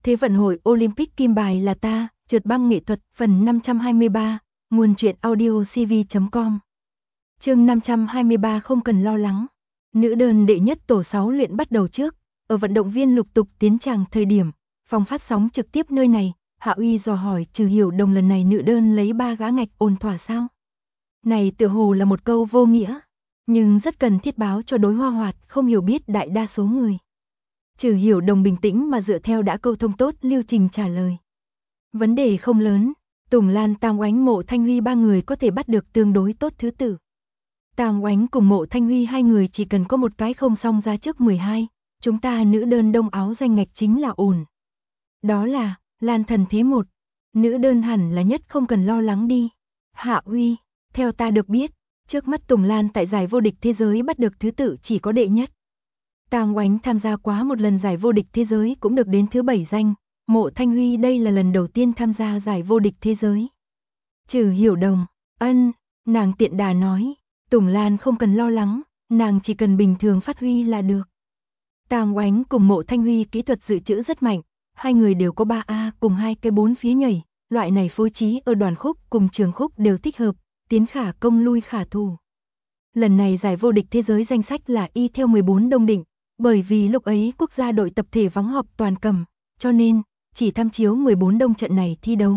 Thế vận hội Olympic kim bài là ta, trượt băng nghệ thuật phần 523, nguồn truyện audio cv.com. Chương 523 không cần lo lắng. Nữ đơn đệ nhất tổ 6 luyện bắt đầu trước, ở vận động viên lục tục tiến tràng thời điểm, phòng phát sóng trực tiếp nơi này, Hạ Uy dò hỏi Trừ Hiểu Đồng lần này nữ đơn lấy 3 gã ngạch ổn thỏa sao? Này tựa hồ là một câu vô nghĩa, nhưng rất cần thiết báo cho đối Hoa Hoạt không hiểu biết đại đa số người. Trừ Hiểu Đồng bình tĩnh mà dựa theo đã câu thông tốt lưu trình trả lời. Vấn đề không lớn, Tùng Lan, Tam Oánh, Mộ Thanh Huy ba người có thể bắt được tương đối tốt thứ tự. Tam Oánh cùng Mộ Thanh Huy hai người chỉ cần có một cái không xong ra trước 12, chúng ta nữ đơn đông áo danh ngạch chính là ổn. Đó là Lan Thần Thế 1, nữ đơn hẳn là nhất không cần lo lắng đi. Hạ Uy, theo ta được biết, trước mắt Tùng Lan tại giải vô địch thế giới bắt được thứ tự chỉ có đệ nhất. Tam Oánh tham gia quá một lần giải vô địch thế giới cũng được đến thứ 7 danh, Mộ Thanh Huy đây là lần đầu tiên tham gia giải vô địch thế giới. Trừ Hiểu Đồng, nàng tiện đà nói, Tùng Lan không cần lo lắng, nàng chỉ cần bình thường phát huy là được. Tam Oánh cùng Mộ Thanh Huy kỹ thuật dự trữ rất mạnh, hai người đều có 3A cùng 2 cái 4 phía nhảy, loại này phối trí ở đoàn khúc cùng trường khúc đều thích hợp, tiến khả công lui khả thủ. Lần này giải vô địch thế giới danh sách là y theo 14 đông định, bởi vì lúc ấy quốc gia đội tập thể vắng họp toàn cầm, cho nên chỉ tham chiếu 14 đông trận này thi đấu.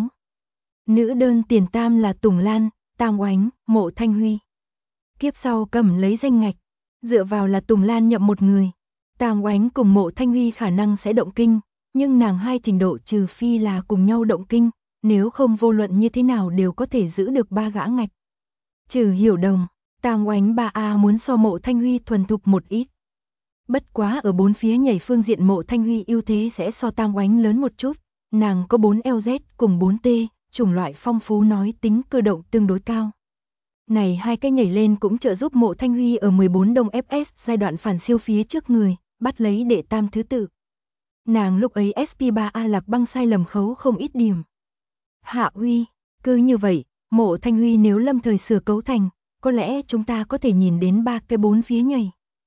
Nữ đơn tiền tam là Tùng Lan, Tam Oánh, Mộ Thanh Huy. Kiếp sau cầm lấy danh ngạch, dựa vào là Tùng Lan nhậm một người. Tam Oánh cùng Mộ Thanh Huy khả năng sẽ động kinh, nhưng nàng hai trình độ trừ phi là cùng nhau động kinh, nếu không vô luận như thế nào đều có thể giữ được 3 gã ngạch. Trừ Hiểu Đồng, Tam Oánh 3A muốn so Mộ Thanh Huy thuần thục một ít. Bất quá ở 4 phía nhảy phương diện Mộ Thanh Huy ưu thế sẽ so Tam Oánh lớn một chút, nàng có 4 LZ cùng 4T, chủng loại phong phú nói tính cơ động tương đối cao. Này hai cái nhảy lên cũng trợ giúp Mộ Thanh Huy ở 14 đông FS giai đoạn phản siêu phía trước người, bắt lấy đệ tam thứ tự. Nàng lúc ấy SP3A lạc băng sai lầm khấu không ít điểm. Hạ Uy, cứ như vậy, Mộ Thanh Huy nếu lâm thời sửa cấu thành, có lẽ chúng ta có thể nhìn đến 3 cái 4 phía nhảy.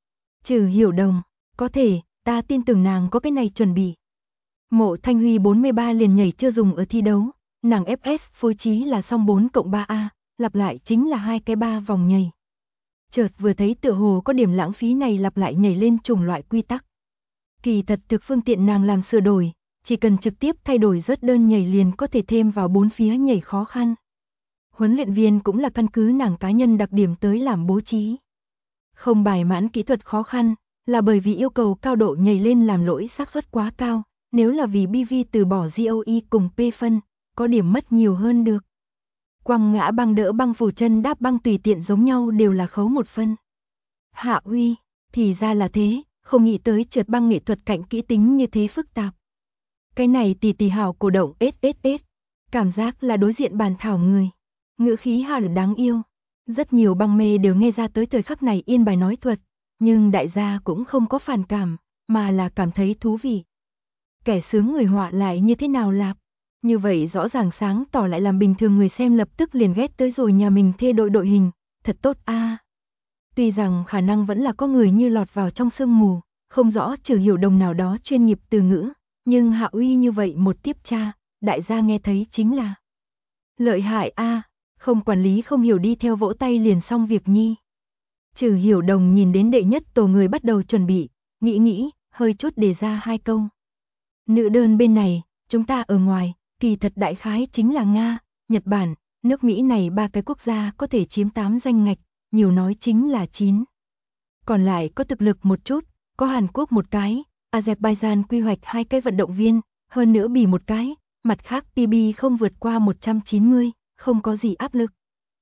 Trừ Hiểu Đồng, có thể, ta tin tưởng nàng có cái này chuẩn bị. Mộ Thanh Huy 43 liền nhảy chưa dùng ở thi đấu, nàng FS phối trí là song 4 cộng 3A, lặp lại chính là 2 cái 3 vòng nhảy. Chợt vừa thấy tựa hồ có điểm lãng phí này lặp lại nhảy lên chủng loại quy tắc. Kỳ thật thực phương tiện nàng làm sửa đổi, chỉ cần trực tiếp thay đổi rớt đơn nhảy liền có thể thêm vào 4 phía nhảy khó khăn. Huấn luyện viên cũng là căn cứ nàng cá nhân đặc điểm tới làm bố trí. Không bài mãn kỹ thuật khó khăn, là bởi vì yêu cầu cao độ nhảy lên làm lỗi xác suất quá cao, nếu là vì BV từ bỏ GOE cùng P phân, có điểm mất nhiều hơn được. Quăng ngã băng đỡ băng phủ chân đáp băng tùy tiện giống nhau đều là khấu 1 phân. Hạ Uy, thì ra là thế, không nghĩ tới trượt băng nghệ thuật cạnh kỹ tính như thế phức tạp. Cái này tỷ hào cổ động SSS, cảm giác là đối diện bàn thảo người. Ngữ khí hà đáng yêu. Rất nhiều băng mê đều nghe ra tới thời khắc này yên bài nói thuật, nhưng đại gia cũng không có phản cảm, mà là cảm thấy thú vị. Kẻ sướng người họa lại như thế nào lạp? Như vậy rõ ràng sáng tỏ lại làm bình thường người xem lập tức liền ghét tới rồi nhà mình thê đội hình, thật tốt a. Tuy rằng khả năng vẫn là có người như lọt vào trong sương mù, không rõ Trừ Hiểu Đồng nào đó chuyên nghiệp từ ngữ, nhưng Hạ Uy như vậy một tiếp tra, đại gia nghe thấy chính là lợi hại a. Không quản lý không hiểu đi theo vỗ tay liền xong việc nhi. Trừ Hiểu Đồng nhìn đến đệ nhất tổ người bắt đầu chuẩn bị, nghĩ, hơi chút đề ra 2 câu. Nữ đơn bên này, chúng ta ở ngoài, kỳ thật đại khái chính là Nga, Nhật Bản, nước Mỹ này 3 cái quốc gia có thể chiếm 8 danh ngạch, nhiều nói chính là 9. Còn lại có thực lực một chút, có Hàn Quốc một cái, Azerbaijan quy hoạch 2 cái vận động viên, hơn nữa Bỉ một cái, mặt khác PB không vượt qua 190. Không có gì áp lực.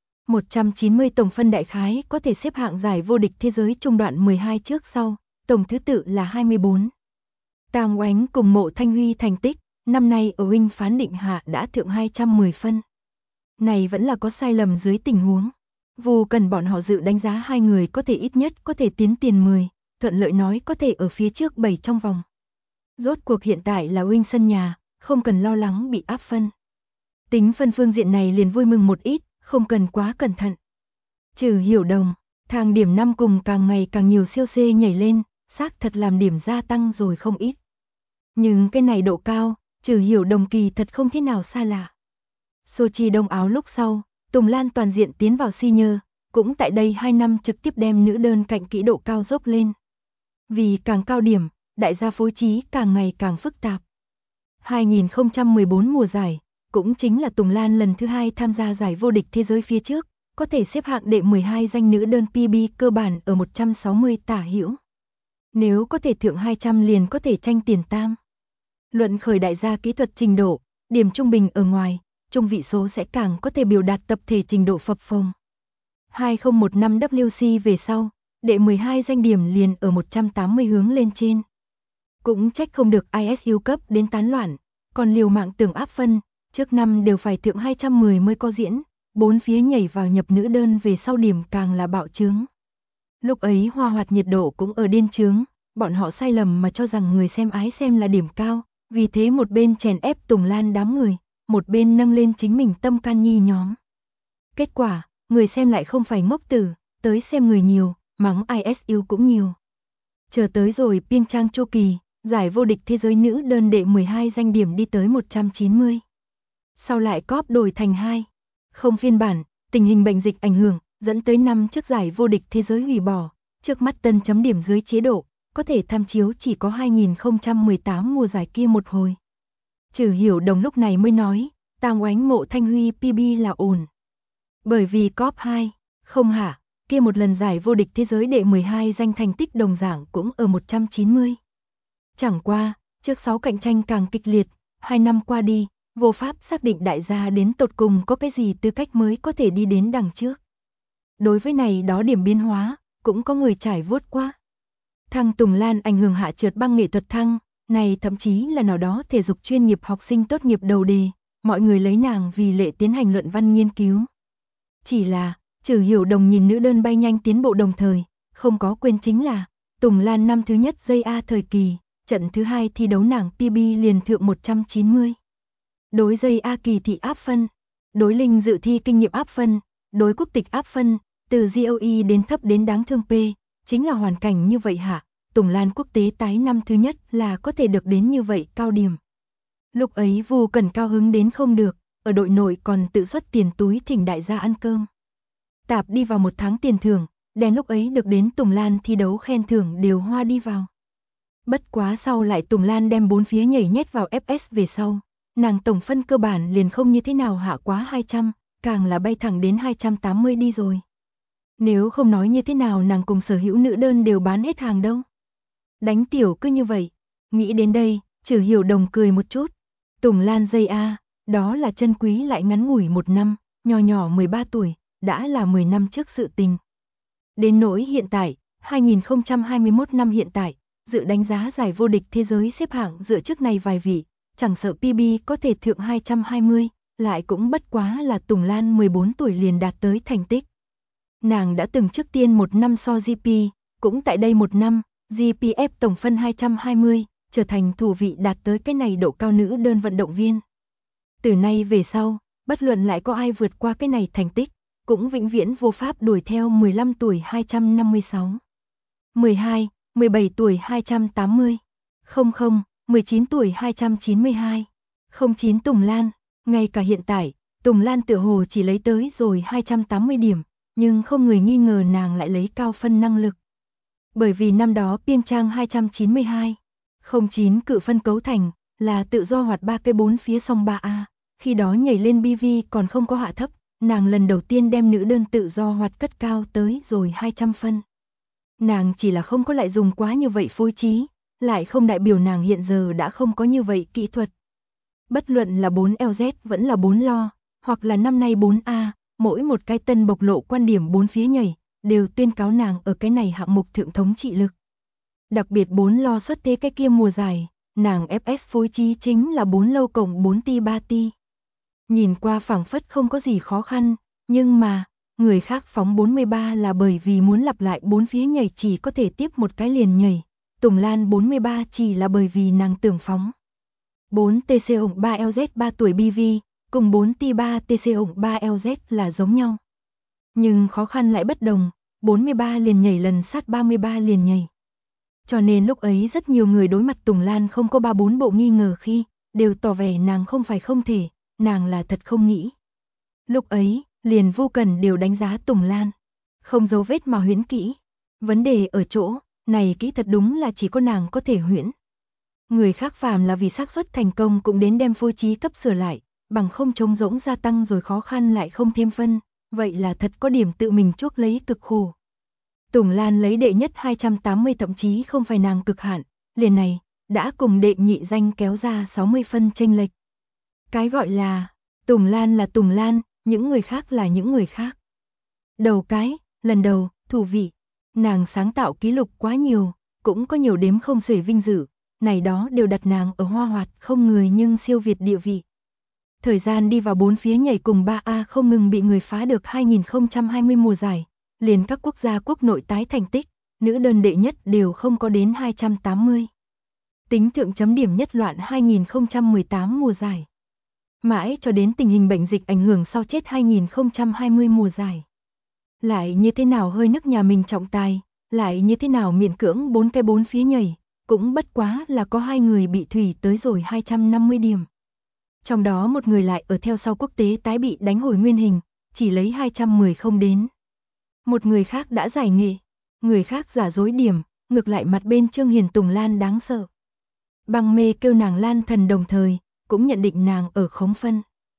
190 tổng phân đại khái có thể xếp hạng giải vô địch thế giới trung đoạn 12 trước sau, tổng thứ tự là 24. Tam Oánh cùng Mộ Thanh Huy thành tích, năm nay ở huynh phán định hạ đã thượng 210 phân. Này vẫn là có sai lầm dưới tình huống. Vô cần bọn họ dự đánh giá hai người có thể ít nhất có thể tiến tiền 10, thuận lợi nói có thể ở phía trước 7 trong vòng. Rốt cuộc hiện tại là huynh sân nhà, không cần lo lắng bị áp phân. Tính phân phương diện này liền vui mừng một ít, không cần quá cẩn thận. Trừ Hiểu Đồng, thang điểm 5 cùng càng ngày càng nhiều siêu C nhảy lên, xác thật làm điểm gia tăng rồi không ít. Nhưng cái này độ cao, Trừ Hiểu Đồng kỳ thật không thế nào xa lạ. Sochi Đông Áo lúc sau, Tùng Lan toàn diện tiến vào senior, cũng tại đây 2 năm trực tiếp đem nữ đơn cạnh kỹ độ cao dốc lên. Vì càng cao điểm, đại gia phối trí càng ngày càng phức tạp. 2014 mùa giải, cũng chính là Tùng Lan lần thứ 2 tham gia giải vô địch thế giới phía trước, có thể xếp hạng đệ 12 danh nữ đơn PB cơ bản ở 160 tả hữu. Nếu có thể thượng 200 liền có thể tranh tiền tam. Luận khởi đại gia kỹ thuật trình độ, điểm trung bình ở ngoài, trung vị số sẽ càng có thể biểu đạt tập thể trình độ phập phồng. 2015 WC về sau, đệ 12 danh điểm liền ở 180 hướng lên trên. Cũng trách không được ISU cấp đến tán loạn, còn liều mạng tưởng áp phân, trước năm đều phải thượng 210 mới có diễn, bốn phía nhảy vào nhập nữ đơn về sau điểm càng là bạo trướng. Lúc ấy hoa hoạt nhiệt độ cũng ở điên trướng, bọn họ sai lầm mà cho rằng người xem ái xem là điểm cao, vì thế một bên chèn ép Tùng Lan đám người, một bên nâng lên chính mình tâm can nhi nhóm. Kết quả, người xem lại không phải ngốc tử, tới xem người nhiều, mắng ISU cũng nhiều. Chờ tới rồi Pyeongchang chu kỳ, giải vô địch thế giới nữ đơn đệ 12 danh điểm đi tới 190. Sau lại cóp đổi thành 2. Không phiên bản, tình hình bệnh dịch ảnh hưởng, dẫn tới năm trước giải vô địch thế giới hủy bỏ, trước mắt tân chấm điểm dưới chế độ, có thể tham chiếu chỉ có 2018 mùa giải kia một hồi. Trừ Hiểu Đồng lúc này mới nói, ta oánh mộ Thanh Huy PB là ổn. Bởi vì cóp 2, không hả, kia một lần giải vô địch thế giới đệ 12 danh thành tích đồng dạng cũng ở 190. Chẳng qua, trước 6 cạnh tranh càng kịch liệt, 2 năm qua đi, vô pháp xác định đại gia đến tột cùng có cái gì tư cách mới có thể đi đến đằng trước. Đối với này đó điểm biến hóa, cũng có người trải vuốt qua. Thăng Tùng Lan ảnh hưởng hạ trượt băng nghệ thuật thăng, này thậm chí là nào đó thể dục chuyên nghiệp học sinh tốt nghiệp đầu đề, mọi người lấy nàng vì lệ tiến hành luận văn nghiên cứu. Chỉ là, Trừ Hiểu Đồng nhìn nữ đơn bay nhanh tiến bộ đồng thời, không có quên chính là, Tùng Lan năm thứ nhất JA thời kỳ, trận thứ 2 thi đấu nàng PB liền thượng 190. Đối JA kỳ thị áp phân, đối linh dự thi kinh nghiệm áp phân, đối quốc tịch áp phân, từ GOE đến thấp đến đáng thương P, chính là hoàn cảnh như vậy hả? Tùng Lan quốc tế tái năm thứ nhất là có thể được đến như vậy cao điểm. Lúc ấy Vu Cần cao hứng đến không được, ở đội nội còn tự xuất tiền túi thỉnh đại gia ăn cơm. Tạp đi vào 1 tháng tiền thưởng, đèn lúc ấy được đến Tùng Lan thi đấu khen thưởng đều hoa đi vào. Bất quá sau lại Tùng Lan đem bốn phía nhảy nhét vào FS về sau, nàng tổng phân cơ bản liền không như thế nào hạ quá 200, càng là bay thẳng đến 280 đi rồi. Nếu không nói như thế nào nàng cùng sở hữu nữ đơn đều bán hết hàng đâu. Đánh tiểu cứ như vậy, nghĩ đến đây, Trừ Hiểu Đồng cười một chút. Tùng Lan JA, đó là chân quý lại ngắn ngủi 1 năm, nhỏ nhỏ 13 tuổi, đã là 10 năm trước sự tình. Đến nỗi hiện tại, 2021 năm hiện tại, dự đánh giá giải vô địch thế giới xếp hạng dựa trước này vài vị, chẳng sợ PB có thể thượng 220, lại cũng bất quá là Tùng Lan 14 tuổi liền đạt tới thành tích. Nàng đã từng trước tiên 1 năm so GP, cũng tại đây 1 năm, GPF tổng phân 220, trở thành thủ vị đạt tới cái này độ cao nữ đơn vận động viên. Từ nay về sau, bất luận lại có ai vượt qua cái này thành tích, cũng vĩnh viễn vô pháp đuổi theo 15 tuổi 256. 12, 17 tuổi 280. 00, 19 tuổi 292. 09 Tùng Lan, ngay cả hiện tại, Tùng Lan tựa hồ chỉ lấy tới rồi 280 điểm, nhưng không người nghi ngờ nàng lại lấy cao phân năng lực. Bởi vì năm đó Pyeongchang 292, 09 cự phân cấu thành, là tự do hoạt 3 cây 4 phía song 3A, khi đó nhảy lên BV còn không có hạ thấp, nàng lần đầu tiên đem nữ đơn tự do hoạt cất cao tới rồi 200 phân. Nàng chỉ là không có lại dùng quá như vậy phối trí, lại không đại biểu nàng hiện giờ đã không có như vậy kỹ thuật. Bất luận là 4LZ vẫn là 4 lo, hoặc là năm nay 4A, mỗi một cái tân bộc lộ quan điểm 4 phía nhảy, đều tuyên cáo nàng ở cái này hạng mục thượng thống trị lực. Đặc biệt 4 lo xuất thế cái kia mùa dài, nàng FS phối trí chính là 4 lâu cộng 4 ti 3 ti. Nhìn qua phảng phất không có gì khó khăn, nhưng mà, người khác phóng 43 là bởi vì muốn lặp lại 4 phía nhảy chỉ có thể tiếp một cái liền nhảy. Tùng Lan 43 chỉ là bởi vì nàng tưởng phóng. 4 TC ổng 3LZ 3 tuổi BV, cùng 4 ti 3 TC ổng 3LZ là giống nhau. Nhưng khó khăn lại bất đồng, 43 liền nhảy lần sát 33 liền nhảy. Cho nên lúc ấy rất nhiều người đối mặt Tùng Lan không có 3-4 bộ nghi ngờ khi, đều tỏ vẻ nàng không phải không thể, nàng là thật không nghĩ. Lúc ấy, liền Vô Cần đều đánh giá Tùng Lan, không dấu vết mà huyễn kỹ. Vấn đề ở chỗ, này kỹ thật đúng là chỉ có nàng có thể huyễn. Người khác phàm là vì xác suất thành công cũng đến đem phối trí cấp sửa lại, bằng không trống rỗng gia tăng rồi khó khăn lại không thêm phân, vậy là thật có điểm tự mình chuốc lấy cực khổ. Tùng Lan lấy đệ nhất 280 thậm chí không phải nàng cực hạn, liền này, đã cùng đệ nhị danh kéo ra 60 phân chênh lệch. Cái gọi là, Tùng Lan là Tùng Lan, những người khác là những người khác. Đầu cái, lần đầu, thủ vị, nàng sáng tạo ký lục quá nhiều, cũng có nhiều đếm không xuể vinh dự, này đó đều đặt nàng ở hoa hoạt không người nhưng siêu việt địa vị. Thời gian đi vào bốn phía nhảy cùng 3A không ngừng bị người phá được 2020 mùa giải, liền các quốc gia quốc nội tái thành tích, nữ đơn đệ nhất đều không có đến 280. Tính thượng chấm điểm nhất loạn 2018 mùa giải. Mãi cho đến tình hình bệnh dịch ảnh hưởng sau chết 2020 mùa giải. Lại như thế nào hơi nức nhà mình trọng tài, lại như thế nào miễn cưỡng bốn phía nhảy, cũng bất quá là có 2 người bị thủy tới rồi 250 điểm. Trong đó một người lại ở theo sau quốc tế tái bị đánh hồi nguyên hình, chỉ lấy 210 không đến. Một người khác đã giải nghệ, người khác giả dối điểm, ngược lại mặt bên Trương Hiền Tùng Lan đáng sợ. Băng mê kêu nàng Lan thần đồng thời, cũng nhận định nàng ở khống phân.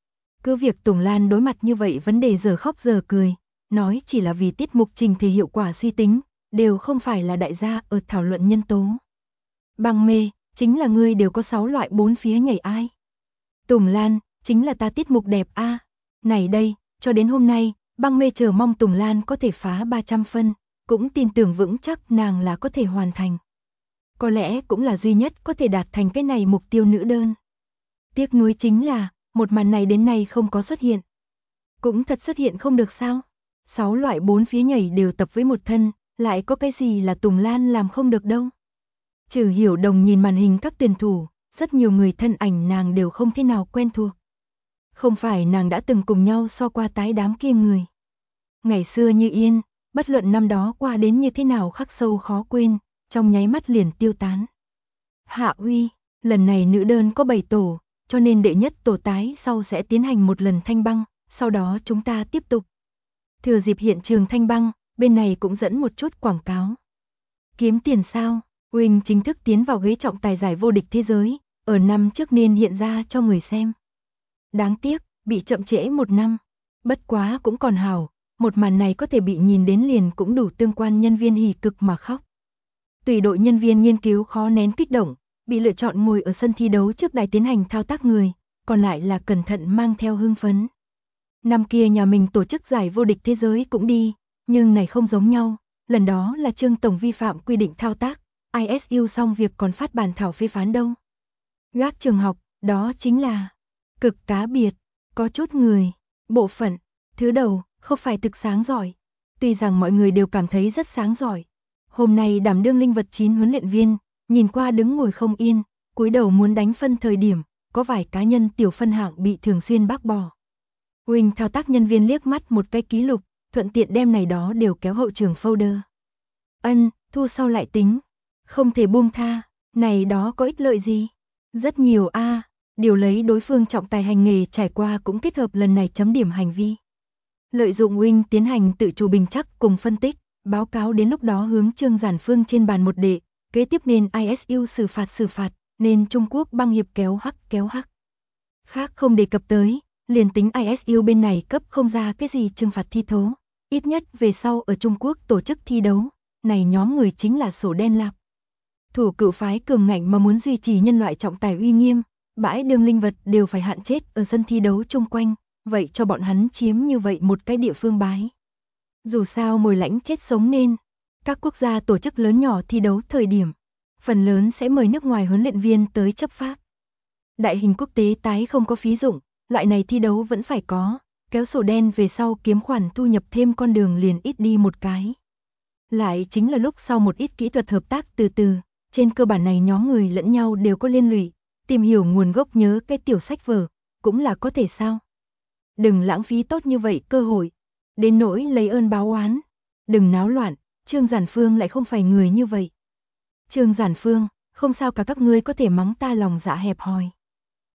Cứ việc Tùng Lan đối mặt như vậy vấn đề giờ khóc giờ cười, nói chỉ là vì tiết mục trình thì hiệu quả suy tính, đều không phải là đại gia ở thảo luận nhân tố. Băng mê, chính là ngươi đều có 6 loại 4 phía nhảy ai. Tùng Lan, chính là ta tiết mục đẹp a. Này đây, cho đến hôm nay, băng mê chờ mong Tùng Lan có thể phá 300 phân, cũng tin tưởng vững chắc nàng là có thể hoàn thành. Có lẽ cũng là duy nhất có thể đạt thành cái này mục tiêu nữ đơn. Tiếc nuối chính là, một màn này đến nay không có xuất hiện. Cũng thật xuất hiện không được sao? 6 loại 4 phía nhảy đều tập với một thân, lại có cái gì là Tùng Lan làm không được đâu. Trừ Hiểu Đồng nhìn màn hình các tuyển thủ, rất nhiều người thân ảnh nàng đều không thế nào quen thuộc. Không phải nàng đã từng cùng nhau so qua tái đám kia người. Ngày xưa như yên, bất luận năm đó qua đến như thế nào khắc sâu khó quên, trong nháy mắt liền tiêu tán. Hạ Uy, lần này nữ đơn có 7 tổ, cho nên đệ nhất tổ tái sau sẽ tiến hành một lần thanh băng, sau đó chúng ta tiếp tục. Thừa dịp hiện trường thanh băng, bên này cũng dẫn một chút quảng cáo. Kiếm tiền sao? Uỳnh chính thức tiến vào ghế trọng tài giải vô địch thế giới, ở năm trước nên hiện ra cho người xem. Đáng tiếc, bị chậm trễ 1 năm. Bất quá cũng còn hảo, một màn này có thể bị nhìn đến liền cũng đủ tương quan nhân viên hỉ cực mà khóc. Tùy đội nhân viên nghiên cứu khó nén kích động, bị lựa chọn ngồi ở sân thi đấu trước đài tiến hành thao tác người, còn lại là cẩn thận mang theo hưng phấn. Năm kia nhà mình tổ chức giải vô địch thế giới cũng đi, nhưng này không giống nhau, lần đó là Trương tổng vi phạm quy định thao tác, ISU xong việc còn phát bản thảo phê phán đâu. Gác trường học, đó chính là cực cá biệt, có chút người, bộ phận, thứ đầu, không phải thực sáng giỏi. Tuy rằng mọi người đều cảm thấy rất sáng giỏi. Hôm nay đảm đương linh vật 9 huấn luyện viên, nhìn qua đứng ngồi không yên, cúi đầu muốn đánh phân thời điểm, có vài cá nhân tiểu phân hạng bị thường xuyên bác bỏ. Huỳnh thao tác nhân viên liếc mắt một cái ký lục, thuận tiện đem này đó đều kéo hậu trường folder. Thu sau lại tính, không thể buông tha, này đó có ích lợi gì? Rất nhiều a, điều lấy đối phương trọng tài hành nghề trải qua cũng kết hợp lần này chấm điểm hành vi. Lợi dụng Huỳnh tiến hành tự chủ bình chắc cùng phân tích, báo cáo đến lúc đó hướng Trương Giản Phương trên bàn một đệ, kế tiếp nên ISU xử phạt, nên Trung Quốc băng hiệp kéo hắc. Khác không đề cập tới, liền tính ISU bên này cấp không ra cái gì trừng phạt thi thố, ít nhất về sau ở Trung Quốc tổ chức thi đấu, này nhóm người chính là sổ đen lạc. Thủ cựu phái cường ngạnh mà muốn duy trì nhân loại trọng tài uy nghiêm, bãi đương linh vật đều phải hạn chết ở sân thi đấu chung quanh, vậy cho bọn hắn chiếm như vậy một cái địa phương bái. Dù sao mồi lãnh chết sống nên, các quốc gia tổ chức lớn nhỏ thi đấu thời điểm, phần lớn sẽ mời nước ngoài huấn luyện viên tới chấp pháp. Đại hình quốc tế tái không có phí dụng, loại này thi đấu vẫn phải có, kéo sổ đen về sau kiếm khoản thu nhập thêm con đường liền ít đi một cái. Lại chính là lúc sau một ít kỹ thuật hợp tác từ từ, trên cơ bản này nhóm người lẫn nhau đều có liên lụy, tìm hiểu nguồn gốc nhớ cái tiểu sách vở, cũng là có thể sao. Đừng lãng phí tốt như vậy cơ hội, đến nỗi lấy ơn báo oán, đừng náo loạn, Trương Giản Phương lại không phải người như vậy. Trương Giản Phương, không sao cả các ngươi có thể mắng ta lòng dạ hẹp hòi.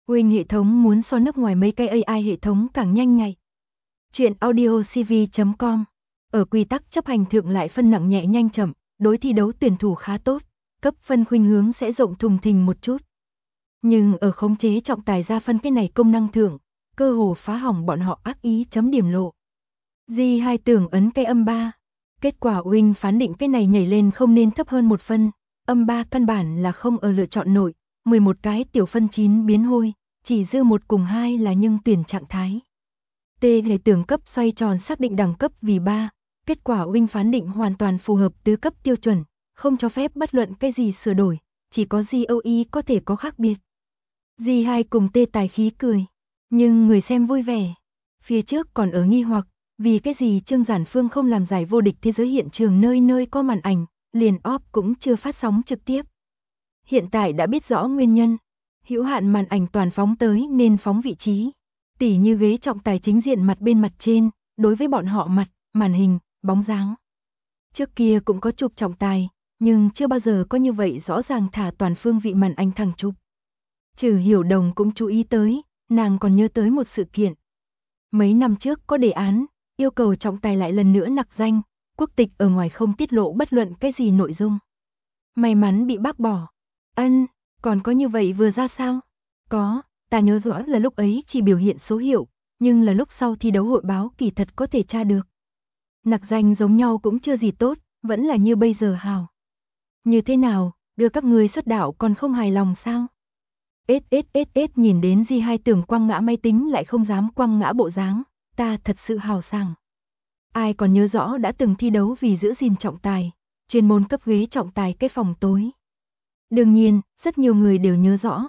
Wing hệ thống muốn so nước ngoài mấy cái AI hệ thống càng nhanh nhạy. Chuyện audio cv.com. Ở quy tắc chấp hành thượng lại phân nặng nhẹ nhanh chậm, đối thi đấu tuyển thủ khá tốt, cấp phân khuynh hướng sẽ rộng thùng thình một chút. Nhưng ở khống chế trọng tài ra phân cái này công năng thượng, cơ hồ phá hỏng bọn họ ác ý chấm điểm lộ. G2 tưởng ấn cái âm 3. Kết quả Wing phán định cái này nhảy lên không nên thấp hơn 1 phân, âm 3 căn bản là không ở lựa chọn nội, 11 cái tiểu phân 9 biến hôi, chỉ dư 1 cùng 2 là nhưng tuyển trạng thái. T để tưởng cấp xoay tròn xác định đẳng cấp vì 3, kết quả Wing phán định hoàn toàn phù hợp tứ cấp tiêu chuẩn, không cho phép bất luận cái gì sửa đổi, chỉ có GOE có thể có khác biệt. G2 cùng T tài khí cười, nhưng người xem vui vẻ. Phía trước còn ở nghi hoặc, vì cái gì Trương Giản Phương không làm giải vô địch thế giới hiện trường nơi nơi có màn ảnh, liền OP cũng chưa phát sóng trực tiếp. Hiện tại đã biết rõ nguyên nhân, hữu hạn màn ảnh toàn phóng tới nên phóng vị trí. Tỉ như ghế trọng tài chính diện mặt bên mặt trên, đối với bọn họ mặt, màn hình, bóng dáng. Trước kia cũng có chụp trọng tài, nhưng chưa bao giờ có như vậy rõ ràng thả toàn phương vị màn ảnh thẳng chụp. Trừ Hiểu Đồng cũng chú ý tới, nàng còn nhớ tới một sự kiện. Mấy năm trước có đề án, yêu cầu trọng tài lại lần nữa nặc danh, quốc tịch ở ngoài không tiết lộ bất luận cái gì nội dung. May mắn bị bác bỏ. Ân, còn có như vậy vừa ra sao? Có, ta nhớ rõ là lúc ấy chỉ biểu hiện số hiệu, nhưng là lúc sau thi đấu hội báo kỳ thật có thể tra được. Nặc danh giống nhau cũng chưa gì tốt, vẫn là như bây giờ hào. Như thế nào, đưa các người xuất đạo còn không hài lòng sao? Nhìn đến G2 tưởng quăng ngã máy tính lại không dám quăng ngã bộ dáng, ta thật sự hào sảng. Ai còn nhớ rõ đã từng thi đấu vì giữ gìn trọng tài, chuyên môn cấp ghế trọng tài cái phòng tối. Đương nhiên, rất nhiều người đều nhớ rõ.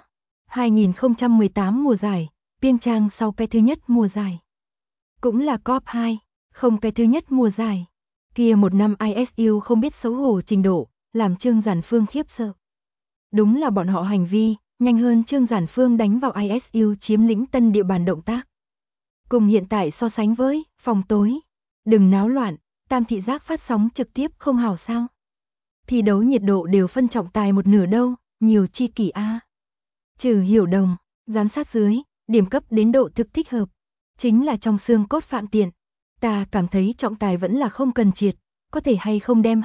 2018 mùa giải, Piêng Trang sau cái thứ nhất mùa giải. Cũng là COP 2, không cái thứ nhất mùa giải. Kia một năm ISU không biết xấu hổ trình độ, làm Trương Giản Phương khiếp sợ. Đúng là bọn họ hành vi, nhanh hơn Trương Giản Phương đánh vào ISU chiếm lĩnh tân địa bàn động tác. Cùng hiện tại so sánh với, phòng tối. Đừng náo loạn, Tam thị giác phát sóng trực tiếp không hào sao. Thi đấu nhiệt độ đều phân trọng tài một nửa đâu, nhiều chi kỷ a. Trừ Hiểu Đồng, giám sát dưới, điểm cấp đến độ thực thích hợp. Chính là trong xương cốt phạm tiện. Ta cảm thấy trọng tài vẫn là không cần triệt, có thể hay không đem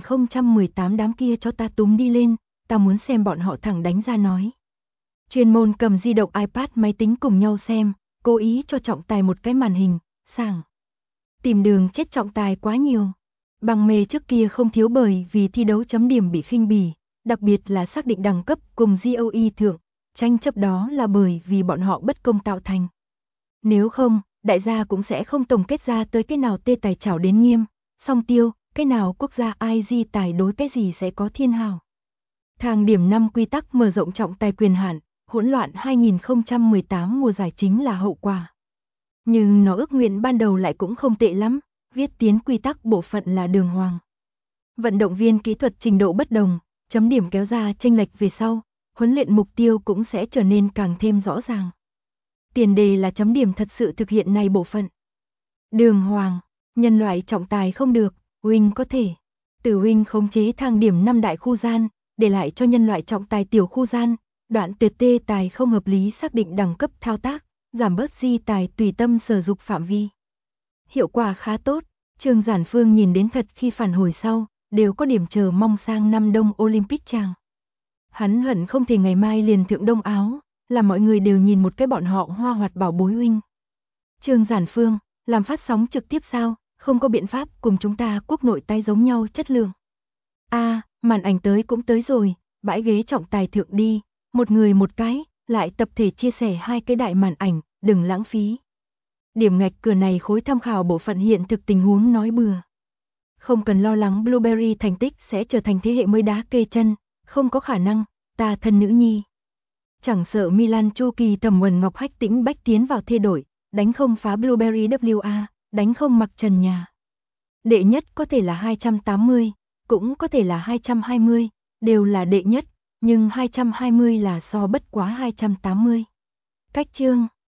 2018 đám kia cho ta túm đi lên, ta muốn xem bọn họ thẳng đánh ra nói. Chuyên môn cầm di động iPad máy tính cùng nhau xem, cố ý cho trọng tài một cái màn hình, sảng. Tìm đường chết trọng tài quá nhiều. Bằng mê trước kia không thiếu bởi vì thi đấu chấm điểm bị khinh bỉ, đặc biệt là xác định đẳng cấp cùng GOE thượng, tranh chấp đó là bởi vì bọn họ bất công tạo thành. Nếu không, đại gia cũng sẽ không tổng kết ra tới cái nào tê tài chảo đến nghiêm, song tiêu, cái nào quốc gia IG tài đối cái gì sẽ có thiên hào. Thang điểm 5 quy tắc mở rộng trọng tài quyền hạn, hỗn loạn 2018 mùa giải chính là hậu quả. Nhưng nó ước nguyện ban đầu lại cũng không tệ lắm, viết tiến quy tắc bộ phận là đường hoàng. Vận động viên kỹ thuật trình độ bất đồng, chấm điểm kéo ra chênh lệch về sau, huấn luyện mục tiêu cũng sẽ trở nên càng thêm rõ ràng. Tiền đề là chấm điểm thật sự thực hiện này bộ phận. Đường hoàng, nhân loại trọng tài không được, Wing có thể. Từ Wing khống chế thang điểm 5 đại khu gian, để lại cho nhân loại trọng tài tiểu khu gian, đoạn tuyệt tê tài không hợp lý xác định đẳng cấp thao tác, giảm bớt di tài tùy tâm sử dụng phạm vi. Hiệu quả khá tốt, Trương Giản Phương nhìn đến thật khi phản hồi sau, đều có điểm chờ mong sang năm Đông Olympic chàng. Hắn hận không thể ngày mai liền thượng Đông Áo, là mọi người đều nhìn một cái bọn họ hoa hoạt bảo bối Wing. Trương Giản Phương, làm phát sóng trực tiếp sao, không có biện pháp cùng chúng ta quốc nội tay giống nhau chất lượng. Màn ảnh tới cũng tới rồi, bãi ghế trọng tài thượng đi, một người một cái, lại tập thể chia sẻ 2 cái đại màn ảnh, đừng lãng phí. Điểm ngạch cửa này khối tham khảo bộ phận hiện thực tình huống nói bừa. Không cần lo lắng Blueberry thành tích sẽ trở thành thế hệ mới đá kê chân, không có khả năng, ta thân nữ nhi. Chẳng sợ Milan chu kỳ Thẩm Uẩn Ngọc Hách Tĩnh Bách tiến vào thay đổi, đánh không phá Blueberry WA, đánh không mặc trần nhà. Đệ nhất có thể là 280, cũng có thể là 220, đều là đệ nhất, nhưng 220 là so bất quá 280. Cách chương